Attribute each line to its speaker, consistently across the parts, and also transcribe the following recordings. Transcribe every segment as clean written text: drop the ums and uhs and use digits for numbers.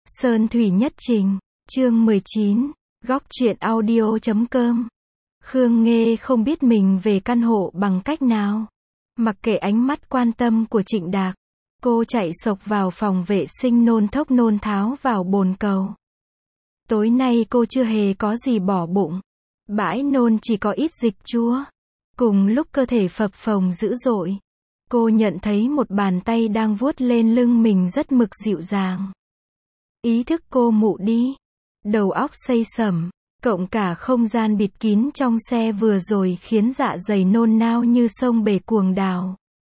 Speaker 1: Sơn Thủy Nhất Trình, chương 19, góc truyện audio.com. Khương Nghê không biết mình về căn hộ bằng cách nào. Mặc kệ ánh mắt quan tâm của Trịnh Đạc, cô chạy xộc vào phòng vệ sinh nôn thốc nôn tháo vào bồn cầu. Tối nay cô chưa hề có gì bỏ bụng. Bãi nôn chỉ có ít dịch chua. Cùng lúc cơ thể phập phồng dữ dội, cô nhận thấy một bàn tay đang vuốt lên lưng mình rất mực dịu dàng. Ý thức cô mụ đi. Đầu óc xây sẩm, cộng cả không gian bịt kín trong xe vừa rồi khiến dạ dày nôn nao như sông bể cuồng đào.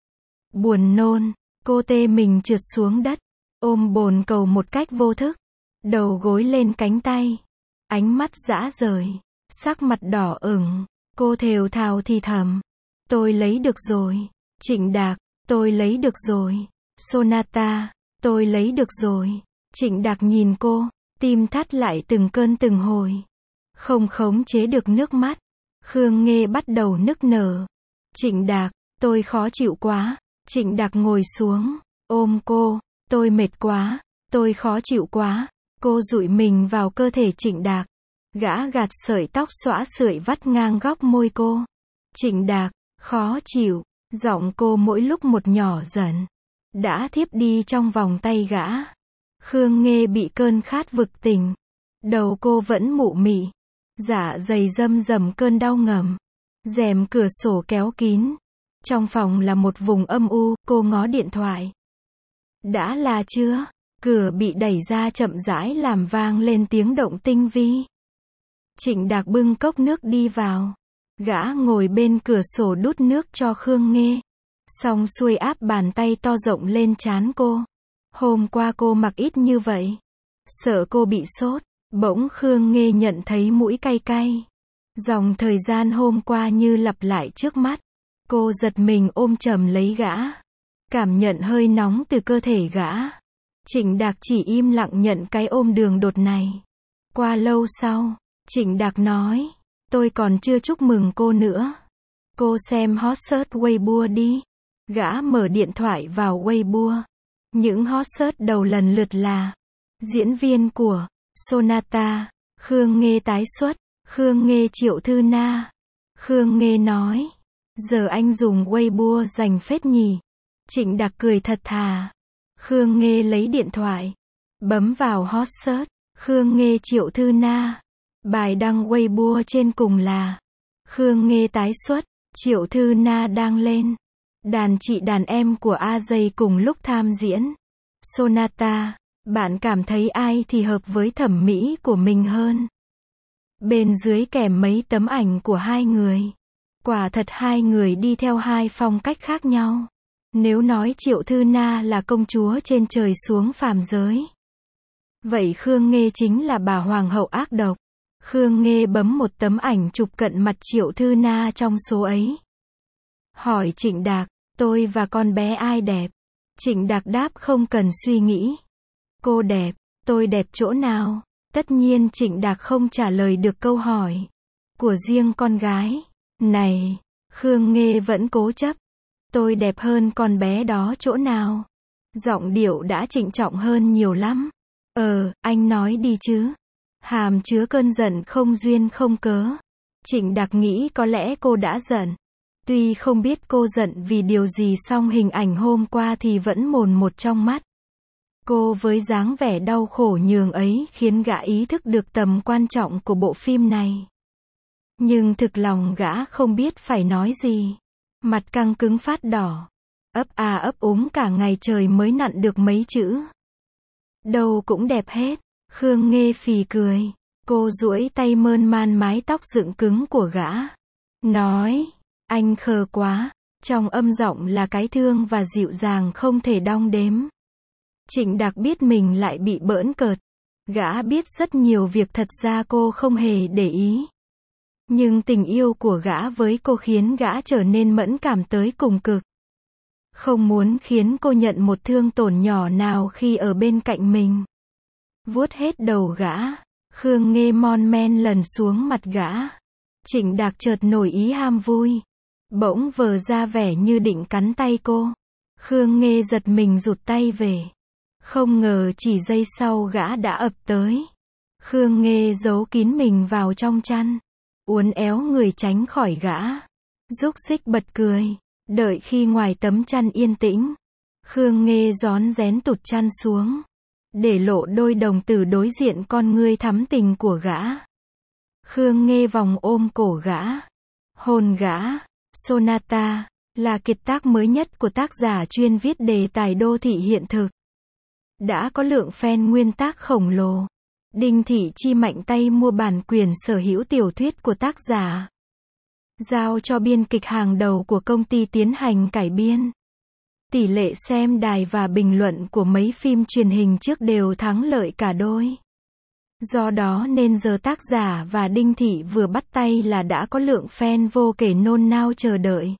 Speaker 1: Buồn nôn, cô tê mình trượt xuống đất, ôm bồn cầu một cách vô thức, đầu gối lên cánh tay, ánh mắt dã rời, sắc mặt đỏ ửng, cô thều thào thì thầm. Tôi lấy được rồi. Trịnh Đạc, tôi lấy được rồi. Sonata, tôi lấy được rồi. Trịnh Đạc nhìn cô, tim thắt lại từng cơn từng hồi. Không khống chế được nước mắt. Khương Nghê bắt đầu nức nở. Trịnh Đạc, tôi khó chịu quá. Trịnh Đạc ngồi xuống, ôm cô, tôi mệt quá, tôi khó chịu quá. Cô dụi mình vào cơ thể Trịnh Đạc. Gã gạt sợi tóc xõa sưởi vắt ngang góc môi cô. Trịnh Đạc, khó chịu, giọng cô mỗi lúc một nhỏ dần. Đã thiếp đi trong vòng tay gã. Khương Nghê bị cơn khát vực tỉnh. Đầu cô vẫn mụ mị. Dạ dày râm rầm cơn đau ngầm. Rèm cửa sổ kéo kín. Trong phòng là một vùng âm u, cô ngó điện thoại. Đã là chưa? Cửa bị đẩy ra chậm rãi làm vang lên tiếng động tinh vi. Trịnh Đạc bưng cốc nước đi vào. Gã ngồi bên cửa sổ đút nước cho Khương Nghê. Xong xuôi áp bàn tay to rộng lên trán cô. Hôm qua cô mặc ít như vậy. Sợ cô bị sốt. Bỗng Khương Nghê nhận thấy mũi cay cay. Dòng thời gian hôm qua như lặp lại trước mắt. Cô giật mình ôm chầm lấy gã. Cảm nhận hơi nóng từ cơ thể gã. Trịnh Đạc chỉ im lặng nhận cái ôm đường đột này. Qua lâu sau, Trịnh Đạc nói, tôi còn chưa chúc mừng cô nữa. Cô xem hot search Weibo đi. Gã mở điện thoại vào Weibo. Những hot search đầu lần lượt là diễn viên của Sonata, Khương Nghê tái xuất, Khương Nghê Triệu Thư Na. Khương Nghê nói, giờ anh dùng Weibo dành phết nhỉ. Trịnh Đạc cười thật thà. Khương Nghê lấy điện thoại, bấm vào hot search, Khương Nghê Triệu Thư Na. Bài đăng Weibo trên cùng là Khương Nghê tái xuất, Triệu Thư Na đang lên. Đàn chị đàn em của AJ cùng lúc tham diễn. Sonata, bạn cảm thấy ai thì hợp với thẩm mỹ của mình hơn? Bên dưới kèm mấy tấm ảnh của hai người. Quả thật hai người đi theo hai phong cách khác nhau. Nếu nói Triệu Thư Na là công chúa trên trời xuống phàm giới, vậy Khương Nghê chính là bà hoàng hậu ác độc. Khương Nghê bấm một tấm ảnh chụp cận mặt Triệu Thư Na trong số ấy. Hỏi Trịnh Đạc, tôi và con bé ai đẹp? Trịnh Đạc đáp không cần suy nghĩ. Cô đẹp, tôi đẹp chỗ nào? Tất nhiên Trịnh Đạc không trả lời được câu hỏi của riêng con gái. Này, Khương Nghê vẫn cố chấp. Tôi đẹp hơn con bé đó chỗ nào? Giọng điệu đã trịnh trọng hơn nhiều lắm. Anh nói đi chứ. Hàm chứa cơn giận không duyên không cớ. Trịnh Đạc nghĩ có lẽ cô đã giận. Tuy không biết cô giận vì điều gì song hình ảnh hôm qua thì vẫn mồn một trong mắt. Cô với dáng vẻ đau khổ nhường ấy khiến gã ý thức được tầm quan trọng của bộ phim này. Nhưng thực lòng gã không biết phải nói gì. Mặt căng cứng phát đỏ. Ấp úng cả ngày trời mới nặn được mấy chữ. Đâu cũng đẹp hết. Khương Nghê phì cười. Cô duỗi tay mơn man mái tóc dựng cứng của gã. Nói, anh khờ quá. Trong âm giọng là cái thương và dịu dàng không thể đong đếm. Trịnh Đạc biết mình lại bị bỡn cợt. Gã biết rất nhiều việc thật ra cô không hề để ý. Nhưng tình yêu của gã với cô khiến gã trở nên mẫn cảm tới cùng cực. Không muốn khiến cô nhận một thương tổn nhỏ nào khi ở bên cạnh mình. Vuốt hết đầu gã, Khương Nghê mon men lần xuống mặt gã. Trịnh Đạc chợt nổi ý ham vui. Bỗng vờ ra vẻ như định cắn tay cô. Khương Nghê giật mình rụt tay về. Không ngờ chỉ giây sau gã đã ập tới. Khương Nghê giấu kín mình vào trong chăn, uốn éo người tránh khỏi gã. Rúc rích bật cười. Đợi khi ngoài tấm chăn yên tĩnh, Khương Nghê rón rén tụt chăn xuống, để lộ đôi đồng tử đối diện con ngươi thắm tình của gã. Khương Nghê vòng ôm cổ gã, hôn gã. Sonata là kiệt tác mới nhất của tác giả chuyên viết đề tài đô thị hiện thực. Đã có lượng fan nguyên tác khổng lồ. Đinh Thị Chi mạnh tay mua bản quyền sở hữu tiểu thuyết của tác giả, giao cho biên kịch hàng đầu của công ty tiến hành cải biên. Tỷ lệ xem đài và bình luận của mấy phim truyền hình trước đều thắng lợi cả đôi. Do đó nên giờ tác giả và Đinh Thị vừa bắt tay là đã có lượng fan vô kể nôn nao chờ đợi.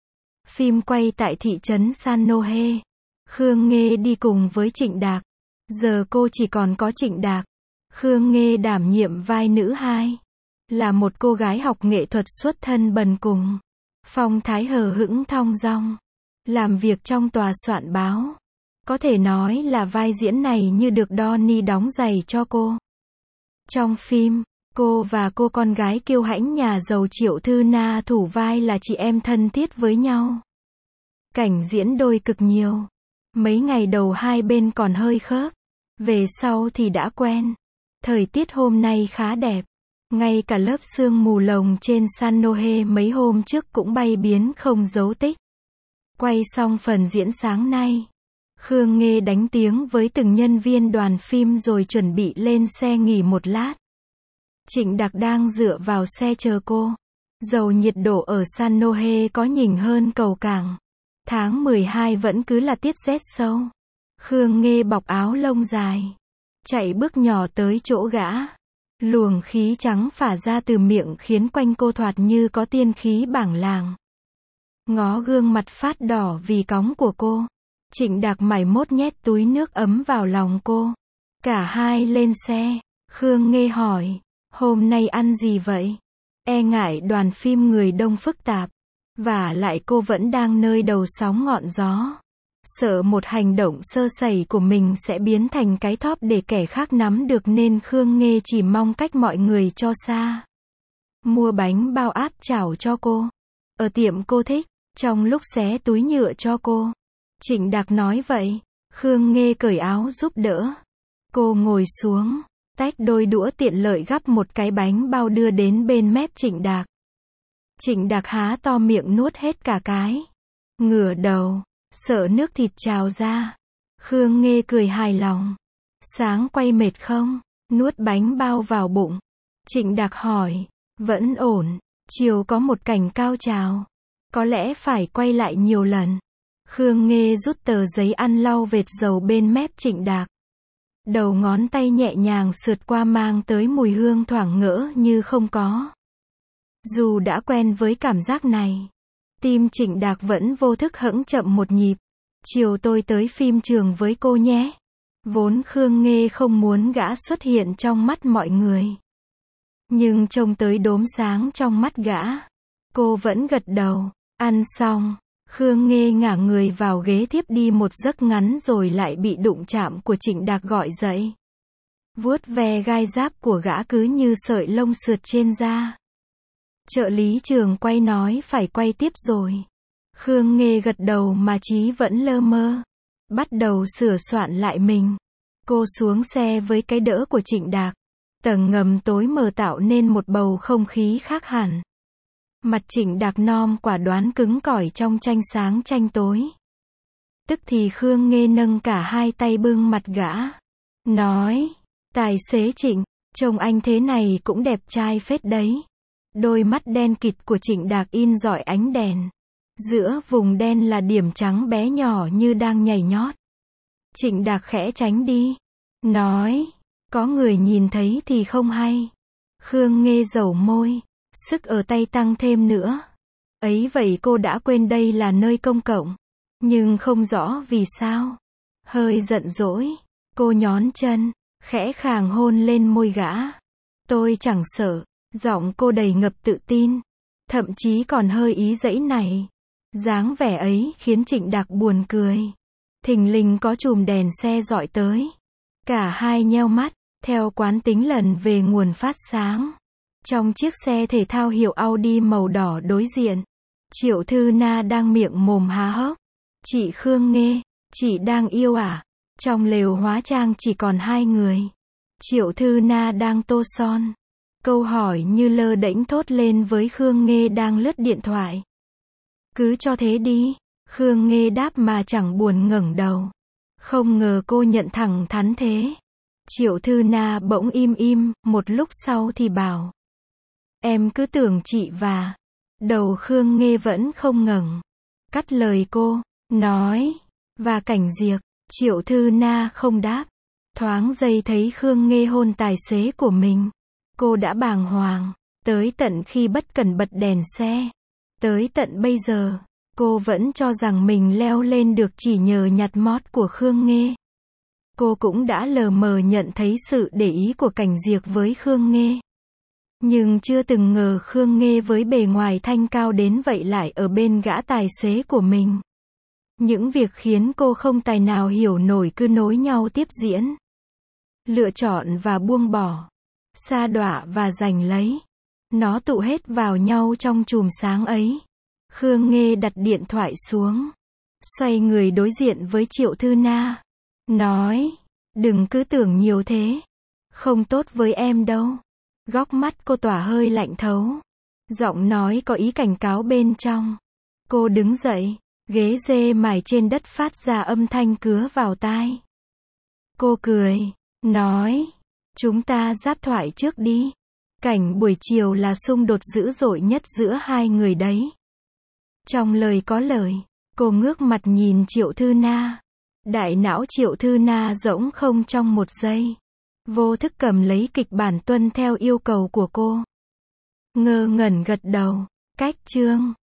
Speaker 1: Phim quay tại thị trấn Sanohe. Khương Nghê đi cùng với Trịnh Đạc. Giờ cô chỉ còn có Trịnh Đạc. Khương Nghê đảm nhiệm vai nữ hai. Là một cô gái học nghệ thuật xuất thân bần cùng. Phong thái hờ hững thong dong. Làm việc trong tòa soạn báo. Có thể nói là vai diễn này như được Donnie đóng giày cho cô. Trong phim, cô và cô con gái kiêu hãnh nhà giàu Triệu Thư Na thủ vai là chị em thân thiết với nhau. Cảnh diễn đôi cực nhiều. Mấy ngày đầu hai bên còn hơi khớp. Về sau thì đã quen. Thời tiết hôm nay khá đẹp. Ngay cả lớp sương mù lồng trên Sanohe mấy hôm trước cũng bay biến không dấu tích. Quay xong phần diễn sáng nay, Khương Nghê đánh tiếng với từng nhân viên đoàn phim rồi chuẩn bị lên xe nghỉ một lát. Trịnh Đạc đang dựa vào xe chờ cô. Dầu nhiệt độ ở Sanohe có nhỉnh hơn cầu cảng. Tháng 12 vẫn cứ là tiết rét sâu. Khương Nghê bọc áo lông dài, chạy bước nhỏ tới chỗ gã. Luồng khí trắng phả ra từ miệng khiến quanh cô thoạt như có tiên khí bảng làng. Ngó gương mặt phát đỏ vì cóng của cô, Trịnh Đạc mải mốt nhét túi nước ấm vào lòng cô. Cả hai lên xe. Khương Nghê hỏi, hôm nay ăn gì vậy? E ngại đoàn phim người đông phức tạp. Vả lại cô vẫn đang nơi đầu sóng ngọn gió. Sợ một hành động sơ sẩy của mình sẽ biến thành cái thóp để kẻ khác nắm được nên Khương Nghê chỉ mong cách mọi người cho xa. Mua bánh bao áp chảo cho cô. Ở tiệm cô thích. Trong lúc xé túi nhựa cho cô, Trịnh Đạc nói vậy. Khương Nghê cởi áo giúp đỡ. Cô ngồi xuống, tách đôi đũa tiện lợi gắp một cái bánh bao đưa đến bên mép Trịnh Đạc. Trịnh Đạc há to miệng nuốt hết cả cái. Ngửa đầu, sợ nước thịt trào ra. Khương Nghê cười hài lòng. Sáng quay mệt không? Nuốt bánh bao vào bụng. Trịnh Đạc hỏi. Vẫn ổn. Chiều có một cảnh cao trào. Có lẽ phải quay lại nhiều lần. Khương Nghê rút tờ giấy ăn lau vệt dầu bên mép Trịnh Đạc. Đầu ngón tay nhẹ nhàng sượt qua mang tới mùi hương thoảng ngỡ như không có. Dù đã quen với cảm giác này, tim Trịnh Đạc vẫn vô thức hững chậm một nhịp. Chiều tôi tới phim trường với cô nhé. Vốn Khương Nghê không muốn gã xuất hiện trong mắt mọi người. Nhưng trông tới đốm sáng trong mắt gã, cô vẫn gật đầu. Ăn xong, Khương Nghê ngả người vào ghế thiếp đi một giấc ngắn rồi lại bị đụng chạm của Trịnh Đạc gọi dậy. Vuốt ve gai giáp của gã cứ như sợi lông sượt trên da. Trợ lý trường quay nói phải quay tiếp rồi. Khương Nghê gật đầu mà trí vẫn lơ mơ. Bắt đầu sửa soạn lại mình. Cô xuống xe với cái đỡ của Trịnh Đạc. Tầng ngầm tối mờ tạo nên một bầu không khí khác hẳn. Mặt Trịnh Đạc non quả đoán cứng cỏi trong tranh sáng tranh tối. Tức thì Khương Nghê nâng cả hai tay bưng mặt gã. Nói, tài xế Trịnh, trông anh thế này cũng đẹp trai phết đấy. Đôi mắt đen kịt của Trịnh Đạc in rọi ánh đèn. Giữa vùng đen là điểm trắng bé nhỏ như đang nhảy nhót. Trịnh Đạc khẽ tránh đi. Nói, có người nhìn thấy thì không hay. Khương Nghê dẩu môi. Sức ở tay tăng thêm nữa. Ấy vậy cô đã quên đây là nơi công cộng. Nhưng không rõ vì sao. Hơi giận dỗi. Cô nhón chân. Khẽ khàng hôn lên môi gã. Tôi chẳng sợ. Giọng cô đầy ngập tự tin. Thậm chí còn hơi ý giãy này. Dáng vẻ ấy khiến Trịnh Đạc buồn cười. Thình lình có chùm đèn xe dọi tới. Cả hai nheo mắt, theo quán tính lần về nguồn phát sáng. Trong chiếc xe thể thao hiệu Audi màu đỏ đối diện, Triệu Thư Na đang miệng mồm há hốc. Chị Khương Nghê, chị đang yêu à? Trong lều hóa trang chỉ còn hai người. Triệu Thư Na đang tô son. Câu hỏi như lơ đễnh thốt lên với Khương Nghê đang lướt điện thoại. Cứ cho thế đi. Khương Nghê đáp mà chẳng buồn ngẩng đầu. Không ngờ cô nhận thẳng thắn thế. Triệu Thư Na bỗng im, một lúc sau thì bảo. Em cứ tưởng chị và. Đầu Khương Nghê vẫn không ngẩng. Cắt lời cô, nói. Và Cảnh Diệc. Triệu Thư Na không đáp. Thoáng giây thấy Khương Nghê hôn tài xế của mình. Cô đã bàng hoàng. Tới tận khi bất cẩn bật đèn xe. Tới tận bây giờ, cô vẫn cho rằng mình leo lên được chỉ nhờ nhặt mót của Khương Nghê. Cô cũng đã lờ mờ nhận thấy sự để ý của Cảnh Diệc với Khương Nghê. Nhưng chưa từng ngờ Khương Nghê với bề ngoài thanh cao đến vậy lại ở bên gã tài xế của mình. Những việc khiến cô không tài nào hiểu nổi cứ nối nhau tiếp diễn. Lựa chọn và buông bỏ. Sa đọa và giành lấy. Nó tụ hết vào nhau trong chùm sáng ấy. Khương Nghê đặt điện thoại xuống. Xoay người đối diện với Triệu Thư Na. Nói, đừng cứ tưởng nhiều thế. Không tốt với em đâu. Góc mắt cô tỏa hơi lạnh thấu. Giọng nói có ý cảnh cáo bên trong. Cô đứng dậy. Ghế dê mài trên đất phát ra âm thanh cứa vào tai. Cô cười. Nói, chúng ta giáp thoại trước đi. Cảnh buổi chiều là xung đột dữ dội nhất giữa hai người đấy. Trong lời có lời, cô ngước mặt nhìn Triệu Thư Na. Đại não Triệu Thư Na rỗng không trong một giây. Vô thức cầm lấy kịch bản tuân theo yêu cầu của cô. Ngơ ngẩn gật đầu. Cách chương